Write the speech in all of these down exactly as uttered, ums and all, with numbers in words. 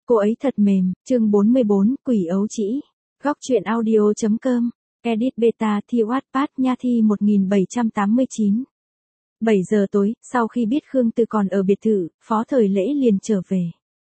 Cô ấy thật mềm, chương bốn mươi bốn, quỷ ấu trĩ. Góc truyện audio.com, edit beta thi Wattpad nha thi một nghìn bảy trăm tám mươi chín. bảy giờ tối, sau khi biết Khương Từ còn ở biệt thự, Phó Thời Lễ liền trở về.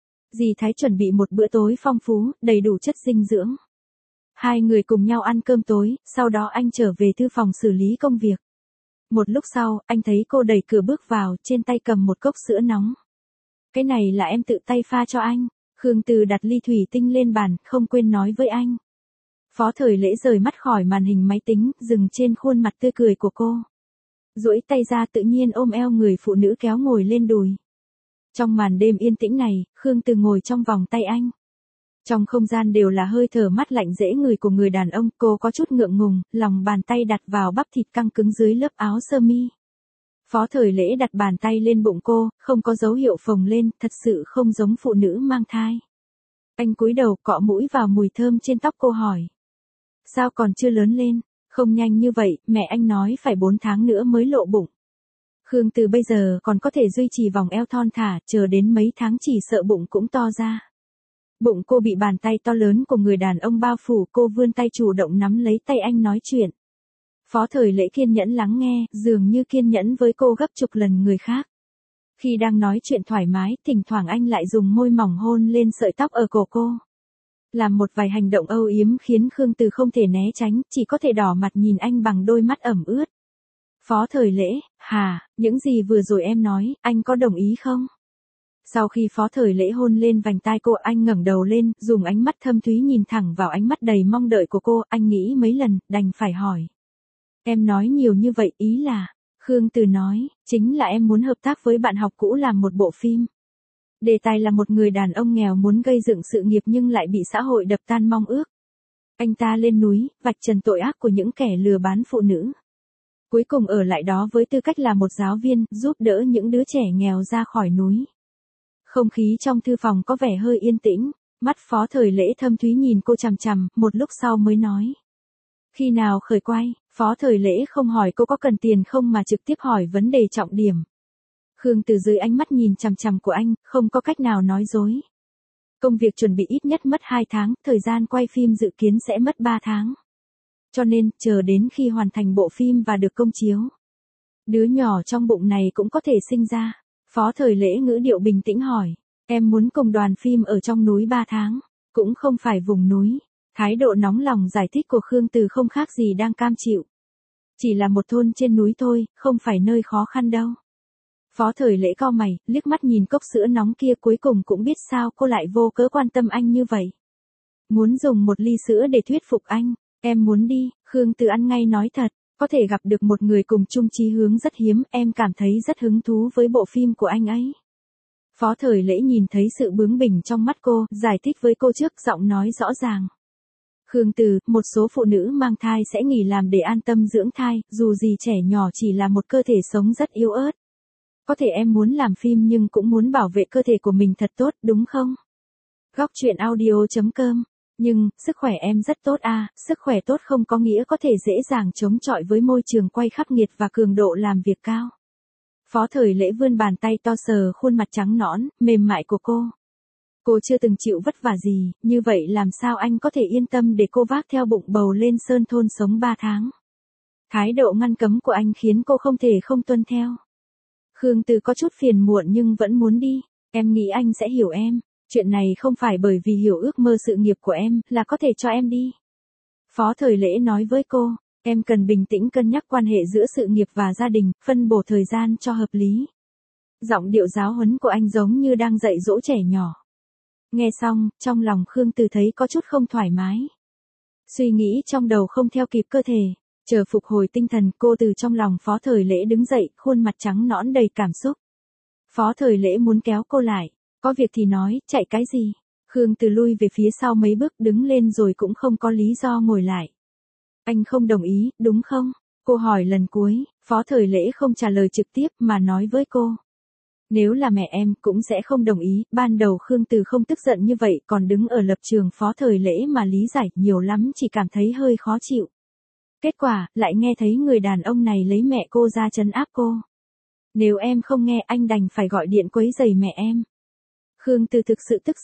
Dì Thái chuẩn bị một bữa tối phong phú, đầy đủ chất dinh dưỡng. Hai người cùng nhau ăn cơm tối, sau đó anh trở về thư phòng xử lý công việc. Một lúc sau, anh thấy cô đẩy cửa bước vào, trên tay cầm một cốc sữa nóng. Cái này là em tự tay pha cho anh. Khương Từ đặt ly thủy tinh lên bàn, không quên nói với anh. Phó Thời Lễ rời mắt khỏi màn hình máy tính, dừng trên khuôn mặt tươi cười của cô. Duỗi tay ra tự nhiên ôm eo người phụ nữ kéo ngồi lên đùi. Trong màn đêm yên tĩnh này, Khương Từ ngồi trong vòng tay anh. Trong không gian đều là hơi thở mát lạnh dễ người của người đàn ông, cô có chút ngượng ngùng, lòng bàn tay đặt vào bắp thịt căng cứng dưới lớp áo sơ mi. Phó Thời Lễ đặt bàn tay lên bụng cô, không có dấu hiệu phồng lên, thật sự không giống phụ nữ mang thai. Anh cúi đầu cọ mũi vào mùi thơm trên tóc cô hỏi. Sao còn chưa lớn lên? Không nhanh như vậy, mẹ anh nói phải bốn tháng nữa mới lộ bụng. Khương Từ bây giờ còn có thể duy trì vòng eo thon thả, chờ đến mấy tháng chỉ sợ bụng cũng to ra. Bụng cô bị bàn tay to lớn của người đàn ông bao phủ, cô vươn tay chủ động nắm lấy tay anh nói chuyện. Phó Thời Lễ kiên nhẫn lắng nghe, dường như kiên nhẫn với cô gấp chục lần người khác. Khi đang nói chuyện thoải mái, thỉnh thoảng anh lại dùng môi mỏng hôn lên sợi tóc ở cổ cô. Làm một vài hành động âu yếm khiến Khương Từ không thể né tránh, chỉ có thể đỏ mặt nhìn anh bằng đôi mắt ẩm ướt. Phó Thời Lễ, hà, những gì vừa rồi em nói, anh có đồng ý không? Sau khi Phó Thời Lễ hôn lên vành tai cô, anh ngẩng đầu lên, dùng ánh mắt thâm thúy nhìn thẳng vào ánh mắt đầy mong đợi của cô, anh nghĩ mấy lần, đành phải hỏi. Em nói nhiều như vậy ý là, Khương Từ nói, chính là em muốn hợp tác với bạn học cũ làm một bộ phim. Đề tài là một người đàn ông nghèo muốn gây dựng sự nghiệp nhưng lại bị xã hội đập tan mong ước. Anh ta lên núi, vạch trần tội ác của những kẻ lừa bán phụ nữ. Cuối cùng ở lại đó với tư cách là một giáo viên, giúp đỡ những đứa trẻ nghèo ra khỏi núi. Không khí trong thư phòng có vẻ hơi yên tĩnh, mắt Phó Thời Lễ thâm thúy nhìn cô chằm chằm, một lúc sau mới nói. Khi nào khởi quay? Phó Thời Lễ không hỏi cô có cần tiền không mà trực tiếp hỏi vấn đề trọng điểm. Khương Từ dưới ánh mắt nhìn chằm chằm của anh, không có cách nào nói dối. Công việc chuẩn bị ít nhất mất hai tháng, thời gian quay phim dự kiến sẽ mất ba tháng. Cho nên, chờ đến khi hoàn thành bộ phim và được công chiếu. Đứa nhỏ trong bụng này cũng có thể sinh ra. Phó Thời Lễ ngữ điệu bình tĩnh hỏi. Em muốn cùng đoàn phim ở trong núi ba tháng, cũng không phải vùng núi. Thái độ nóng lòng giải thích của Khương Từ không khác gì đang cam chịu. Chỉ là một thôn trên núi thôi, không phải nơi khó khăn đâu. Phó Thời Lễ cau mày, liếc mắt nhìn cốc sữa nóng kia, cuối cùng cũng biết sao cô lại vô cớ quan tâm anh như vậy. Muốn dùng một ly sữa để thuyết phục anh, em muốn đi, Khương Từ ăn ngay nói thật, có thể gặp được một người cùng chung chí hướng rất hiếm, em cảm thấy rất hứng thú với bộ phim của anh ấy. Phó Thời Lễ nhìn thấy sự bướng bỉnh trong mắt cô, giải thích với cô trước, giọng nói rõ ràng. Khương Từ, một số phụ nữ mang thai sẽ nghỉ làm để an tâm dưỡng thai, dù gì trẻ nhỏ chỉ là một cơ thể sống rất yếu ớt. Có thể em muốn làm phim nhưng cũng muốn bảo vệ cơ thể của mình thật tốt, đúng không? Góc truyện audio.com. Nhưng, sức khỏe em rất tốt à, sức khỏe tốt không có nghĩa có thể dễ dàng chống chọi với môi trường quay khắc nghiệt và cường độ làm việc cao. Phó Thời Lễ vươn bàn tay to sờ khuôn mặt trắng nõn, mềm mại của cô. Cô chưa từng chịu vất vả gì, như vậy làm sao anh có thể yên tâm để cô vác theo bụng bầu lên sơn thôn sống ba tháng. Thái độ ngăn cấm của anh khiến cô không thể không tuân theo. Khương Từ có chút phiền muộn nhưng vẫn muốn đi, em nghĩ anh sẽ hiểu em, chuyện này không phải bởi vì hiểu ước mơ sự nghiệp của em là có thể cho em đi. Phó Thời Lễ nói với cô, em cần bình tĩnh cân nhắc quan hệ giữa sự nghiệp và gia đình, phân bổ thời gian cho hợp lý. Giọng điệu giáo huấn của anh giống như đang dạy dỗ trẻ nhỏ. Nghe xong, trong lòng Khương Từ thấy có chút không thoải mái. Suy nghĩ trong đầu không theo kịp cơ thể. Chờ phục hồi tinh thần, cô từ trong lòng Phó Thời Lễ đứng dậy, khuôn mặt trắng nõn đầy cảm xúc. Phó Thời Lễ muốn kéo cô lại. Có việc thì nói, chạy cái gì? Khương Từ lui về phía sau mấy bước, đứng lên rồi cũng không có lý do ngồi lại. Anh không đồng ý, đúng không? Cô hỏi lần cuối, Phó Thời Lễ không trả lời trực tiếp mà nói với cô. Nếu là mẹ em cũng sẽ không đồng ý, ban đầu Khương Từ không tức giận như vậy, còn đứng ở lập trường Phó Thời Lễ mà lý giải, nhiều lắm chỉ cảm thấy hơi khó chịu. Kết quả, lại nghe thấy người đàn ông này lấy mẹ cô ra trấn áp cô. Nếu em không nghe anh đành phải gọi điện quấy rầy mẹ em. Khương Từ thực sự tức giận,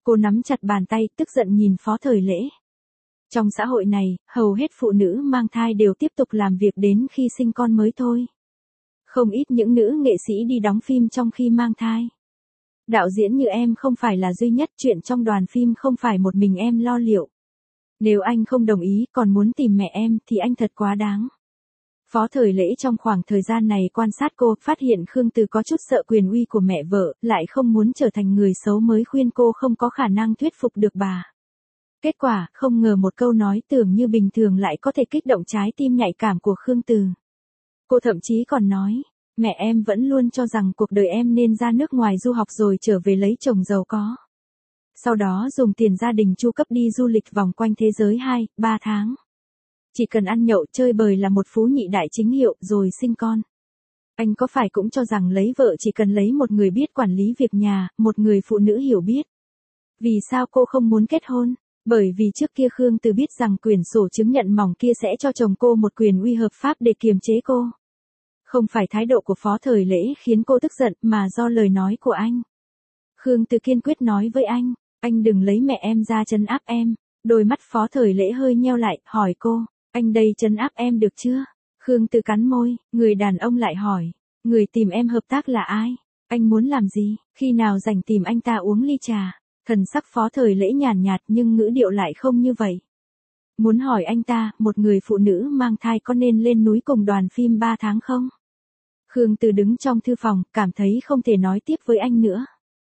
Cô nắm chặt bàn tay, tức giận nhìn Phó Thời Lễ. Trong xã hội này, hầu hết phụ nữ mang thai đều tiếp tục làm việc đến khi sinh con mới thôi. Không ít những nữ nghệ sĩ đi đóng phim trong khi mang thai. Đạo diễn như em không phải là duy nhất, chuyện trong đoàn phim không phải một mình em lo liệu. Nếu anh không đồng ý còn muốn tìm mẹ em thì anh thật quá đáng. Phó Thời Lễ trong khoảng thời gian này quan sát cô, phát hiện Khương Từ có chút sợ quyền uy của mẹ vợ, lại không muốn trở thành người xấu mới khuyên cô không có khả năng thuyết phục được bà. Kết quả, không ngờ một câu nói tưởng như bình thường lại có thể kích động trái tim nhạy cảm của Khương Từ. Cô thậm chí còn nói, mẹ em vẫn luôn cho rằng cuộc đời em nên ra nước ngoài du học rồi trở về lấy chồng giàu có. Sau đó dùng tiền gia đình chu cấp đi du lịch vòng quanh thế giới hai, ba tháng. Chỉ cần ăn nhậu chơi bời là một phú nhị đại chính hiệu rồi sinh con. Anh có phải cũng cho rằng lấy vợ chỉ cần lấy một người biết quản lý việc nhà, một người phụ nữ hiểu biết. Vì sao cô không muốn kết hôn? Bởi vì trước kia Khương Từ biết rằng quyển sổ chứng nhận mỏng kia sẽ cho chồng cô một quyền uy hợp pháp để kiềm chế cô. Không phải thái độ của Phó Thời Lễ khiến cô tức giận mà do lời nói của anh. Khương Từ kiên quyết nói với anh, anh đừng lấy mẹ em ra trấn áp em. Đôi mắt Phó Thời Lễ hơi nheo lại, hỏi cô, anh đây trấn áp em được chưa? Khương Từ cắn môi, người đàn ông lại hỏi, người tìm em hợp tác là ai? Anh muốn làm gì? Khi nào rảnh tìm anh ta uống ly trà? Thần sắc Phó Thời Lễ nhàn nhạt nhưng ngữ điệu lại không như vậy. Muốn hỏi anh ta, một người phụ nữ mang thai có nên lên núi cùng đoàn phim ba tháng không? Khương Từ đứng trong thư phòng, cảm thấy không thể nói tiếp với anh nữa.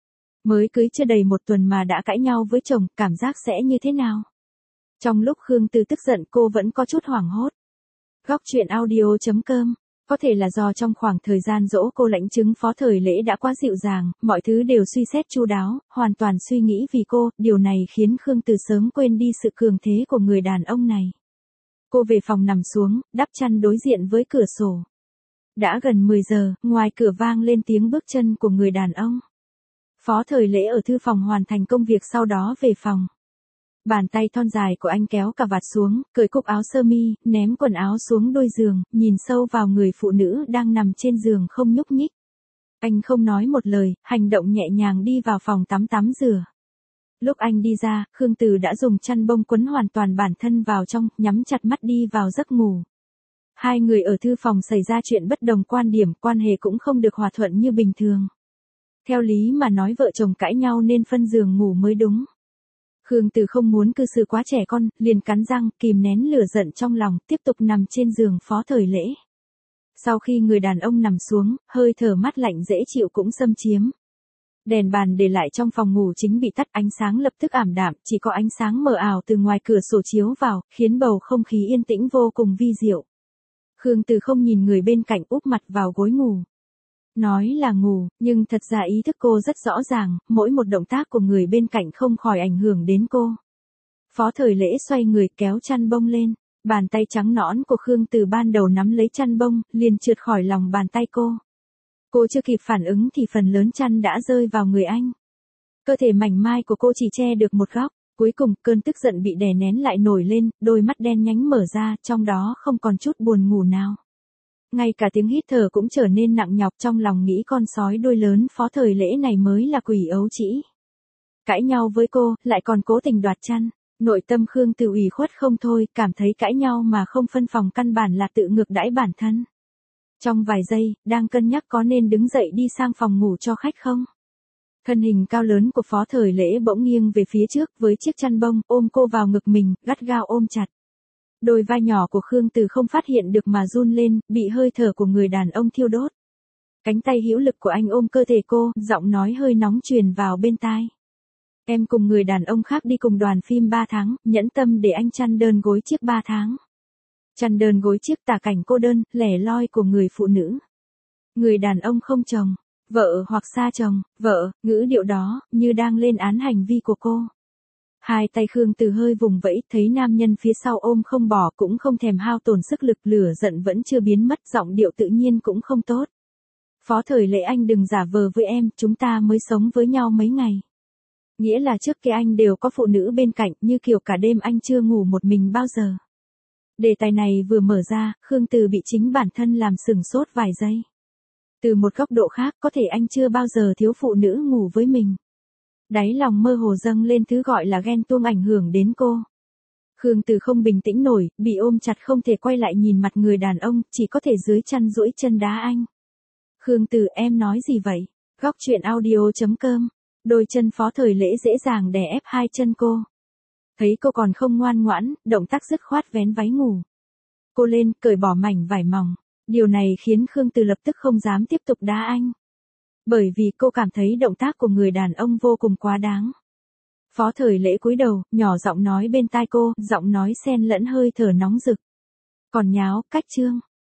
Mới cưới chưa đầy một tuần mà đã cãi nhau với chồng, cảm giác sẽ như thế nào? Trong lúc Khương Từ tức giận cô vẫn có chút hoảng hốt. Góc truyện audio chấm com. Có thể là do trong khoảng thời gian dỗ cô lãnh chứng Phó Thời Lễ đã quá dịu dàng, mọi thứ đều suy xét chu đáo, hoàn toàn suy nghĩ vì cô, điều này khiến Khương Từ sớm quên đi sự cường thế của người đàn ông này. Cô về phòng nằm xuống, đắp chăn đối diện với cửa sổ. Đã gần mười giờ, ngoài cửa vang lên tiếng bước chân của người đàn ông. Phó Thời Lễ ở thư phòng hoàn thành công việc sau đó về phòng. Bàn tay thon dài của anh kéo cà vạt xuống, cởi cúc áo sơ mi, ném quần áo xuống đôi giường, nhìn sâu vào người phụ nữ đang nằm trên giường không nhúc nhích. Anh không nói một lời, hành động nhẹ nhàng đi vào phòng tắm tắm rửa. Lúc anh đi ra, Khương Từ đã dùng chăn bông quấn hoàn toàn bản thân vào trong, nhắm chặt mắt đi vào giấc ngủ. Hai người ở thư phòng xảy ra chuyện bất đồng quan điểm, quan hệ cũng không được hòa thuận như bình thường. Theo lý mà nói vợ chồng cãi nhau nên phân giường ngủ mới đúng. Khương Từ không muốn cư xử quá trẻ con, liền cắn răng, kìm nén lửa giận trong lòng, tiếp tục nằm trên giường Phó Thời Lễ. Sau khi người đàn ông nằm xuống, hơi thở mát lạnh dễ chịu cũng xâm chiếm. Đèn bàn để lại trong phòng ngủ chính bị tắt, ánh sáng lập tức ảm đạm, chỉ có ánh sáng mờ ảo từ ngoài cửa sổ chiếu vào, khiến bầu không khí yên tĩnh vô cùng vi diệu. Khương Từ không nhìn người bên cạnh, úp mặt vào gối ngủ. Nói là ngủ, nhưng thật ra ý thức cô rất rõ ràng, mỗi một động tác của người bên cạnh không khỏi ảnh hưởng đến cô. Phó Thời Lễ xoay người kéo chăn bông lên, bàn tay trắng nõn của Khương Từ ban đầu nắm lấy chăn bông, liền trượt khỏi lòng bàn tay cô. Cô chưa kịp phản ứng thì phần lớn chăn đã rơi vào người anh. Cơ thể mảnh mai của cô chỉ che được một góc, cuối cùng cơn tức giận bị đè nén lại nổi lên, đôi mắt đen nhánh mở ra, trong đó không còn chút buồn ngủ nào. Ngay cả tiếng hít thở cũng trở nên nặng nhọc, trong lòng nghĩ con sói đuôi lớn Phó Thời Lễ này mới là quỷ ấu trĩ. Cãi nhau với cô, lại còn cố tình đoạt chăn. Nội tâm Khương Từ ủy khuất không thôi, cảm thấy cãi nhau mà không phân phòng căn bản là tự ngược đãi bản thân. Trong vài giây, đang cân nhắc có nên đứng dậy đi sang phòng ngủ cho khách không. Thân hình cao lớn của Phó Thời Lễ bỗng nghiêng về phía trước với chiếc chăn bông, ôm cô vào ngực mình, gắt gao ôm chặt. Đôi vai nhỏ của Khương Từ không phát hiện được mà run lên, bị hơi thở của người đàn ông thiêu đốt. Cánh tay hữu lực của anh ôm cơ thể cô, giọng nói hơi nóng truyền vào bên tai. Em cùng người đàn ông khác đi cùng đoàn phim ba tháng, nhẫn tâm để anh chăn đơn gối chiếc ba tháng. Chăn đơn gối chiếc tả cảnh cô đơn, lẻ loi của người phụ nữ. Người đàn ông không chồng, vợ hoặc xa chồng, vợ, ngữ điệu đó, như đang lên án hành vi của cô. Hai tay Khương Từ hơi vùng vẫy, thấy nam nhân phía sau ôm không bỏ, cũng không thèm hao tổn sức lực, lửa giận vẫn chưa biến mất, giọng điệu tự nhiên cũng không tốt. Phó Thời Lễ, anh đừng giả vờ với em, chúng ta mới sống với nhau mấy ngày. Nghĩa là trước kia anh đều có phụ nữ bên cạnh, như kiểu cả đêm anh chưa ngủ một mình bao giờ. Đề tài này vừa mở ra, Khương Từ bị chính bản thân làm sửng sốt vài giây. Từ một góc độ khác, có thể anh chưa bao giờ thiếu phụ nữ ngủ với mình. Đáy lòng mơ hồ dâng lên thứ gọi là ghen tuông ảnh hưởng đến cô. Khương Từ không bình tĩnh nổi, bị ôm chặt không thể quay lại nhìn mặt người đàn ông, chỉ có thể dưới chăn duỗi chân đá anh. Khương Từ, em nói gì vậy? Góc truyện audio.com. Đôi chân Phó Thời Lễ dễ dàng đè ép hai chân cô. Thấy cô còn không ngoan ngoãn, động tác dứt khoát vén váy ngủ. Cô lên, cởi bỏ mảnh vải mỏng. Điều này khiến Khương Từ lập tức không dám tiếp tục đá anh. Bởi vì cô cảm thấy động tác của người đàn ông vô cùng quá đáng. Phó Thời Lễ cúi đầu, nhỏ giọng nói bên tai cô, giọng nói xen lẫn hơi thở nóng rực. Còn nháo, cách trương.